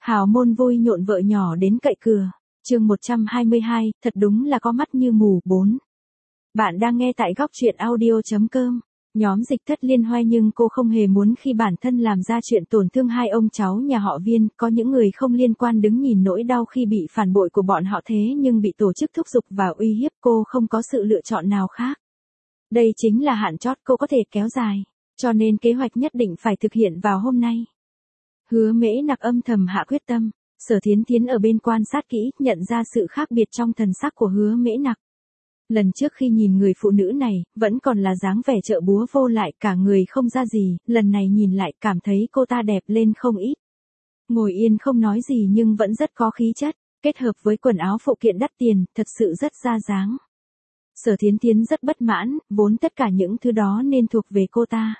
Hào môn vui nhộn vợ nhỏ đến cậy cửa. Chương 122, thật đúng là có mắt như mù. 4. Bạn đang nghe tại góc truyện audio.com. Nhóm Dịch Thất liên hoan nhưng cô không hề muốn khi bản thân làm ra chuyện tổn thương hai ông cháu nhà họ Viên, có những người không liên quan đứng nhìn nỗi đau khi bị phản bội của bọn họ thế nhưng bị tổ chức thúc giục và uy hiếp, cô không có sự lựa chọn nào khác. Đây chính là hạn chót cô có thể kéo dài, cho nên kế hoạch nhất định phải thực hiện vào hôm nay. Hứa Mễ Nặc âm thầm hạ quyết tâm. Sở Thiến Thiến ở bên quan sát kỹ, nhận ra sự khác biệt trong thần sắc của Hứa Mễ Nặc. Lần trước khi nhìn người phụ nữ này, vẫn còn là dáng vẻ chợ búa vô lại, cả người không ra gì, lần này nhìn lại cảm thấy cô ta đẹp lên không ít. Ngồi yên không nói gì nhưng vẫn rất có khí chất, kết hợp với quần áo phụ kiện đắt tiền, thật sự rất ra dáng. Sở Thiến Thiến rất bất mãn, vốn tất cả những thứ đó nên thuộc về cô ta.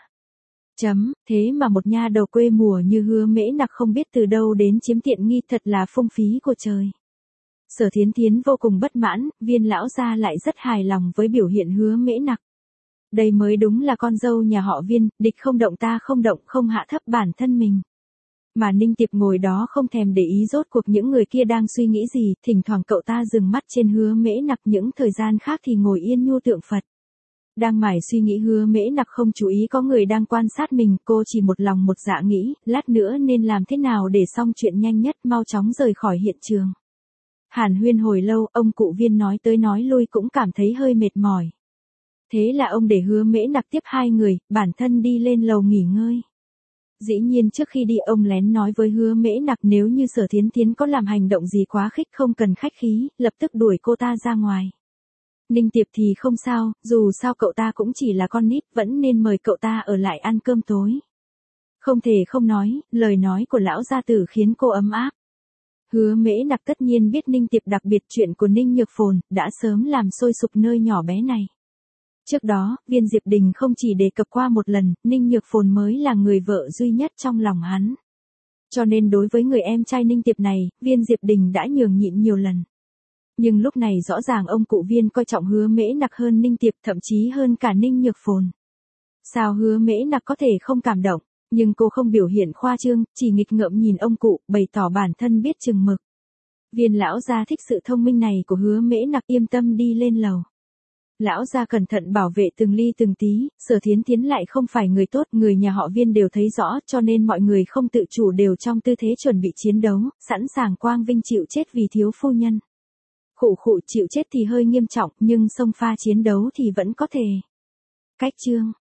Thế mà một nha đầu quê mùa như Hứa Mễ Nặc không biết từ đâu đến chiếm tiện nghi, thật là phung phí của trời. Sở Thiến Thiến vô cùng bất mãn, Viên lão gia lại rất hài lòng với biểu hiện Hứa Mễ Nặc. Đây mới đúng là con dâu nhà họ Viên, địch không động ta không động, không hạ thấp bản thân mình. Mà Ninh Tiệp ngồi đó không thèm để ý rốt cuộc những người kia đang suy nghĩ gì, thỉnh thoảng cậu ta dừng mắt trên Hứa Mễ Nặc, những thời gian khác thì ngồi yên nhu tượng Phật. Đang mải suy nghĩ Hứa Mễ Nặc không chú ý có người đang quan sát mình, cô chỉ một lòng một dạ nghĩ, lát nữa nên làm thế nào để xong chuyện nhanh nhất, mau chóng rời khỏi hiện trường. Hàn huyên hồi lâu, ông cụ Viên nói tới nói lui cũng cảm thấy hơi mệt mỏi. Thế là ông để Hứa Mễ Nặc tiếp hai người, bản thân đi lên lầu nghỉ ngơi. Dĩ nhiên trước khi đi ông lén nói với Hứa Mễ Nặc nếu như Sở Thiến Thiến có làm hành động gì quá khích không cần khách khí, lập tức đuổi cô ta ra ngoài. Ninh Tiệp thì không sao, dù sao cậu ta cũng chỉ là con nít, vẫn nên mời cậu ta ở lại ăn cơm tối. Không thể không nói, lời nói của lão gia tử khiến cô ấm áp. Hứa Mễ Nặc tất nhiên biết Ninh Tiệp, đặc biệt chuyện của Ninh Nhược Phồn, đã sớm làm sôi sục nơi nhỏ bé này. Trước đó, Viên Diệp Đình không chỉ đề cập qua một lần, Ninh Nhược Phồn mới là người vợ duy nhất trong lòng hắn. Cho nên đối với người em trai Ninh Tiệp này, Viên Diệp Đình đã nhường nhịn nhiều lần. Nhưng lúc này rõ ràng ông cụ Viên coi trọng Hứa Mễ Nặc hơn Ninh Tiệp, thậm chí hơn cả Ninh Nhược Phồn. Sao Hứa Mễ Nặc có thể không cảm động, nhưng cô không biểu hiện khoa trương, chỉ nghịch ngợm nhìn ông cụ, bày tỏ bản thân biết chừng mực. Viên lão gia thích sự thông minh này của Hứa Mễ Nặc, yên tâm đi lên lầu. Lão gia cẩn thận bảo vệ từng ly từng tí, Sở Thiến Thiến lại không phải người tốt, người nhà họ Viên đều thấy rõ, cho nên mọi người không tự chủ đều trong tư thế chuẩn bị chiến đấu, sẵn sàng quang vinh chịu chết vì thiếu phu nhân. Khụ chịu chết thì hơi nghiêm trọng, nhưng xông pha chiến đấu thì vẫn có thể. Cách chương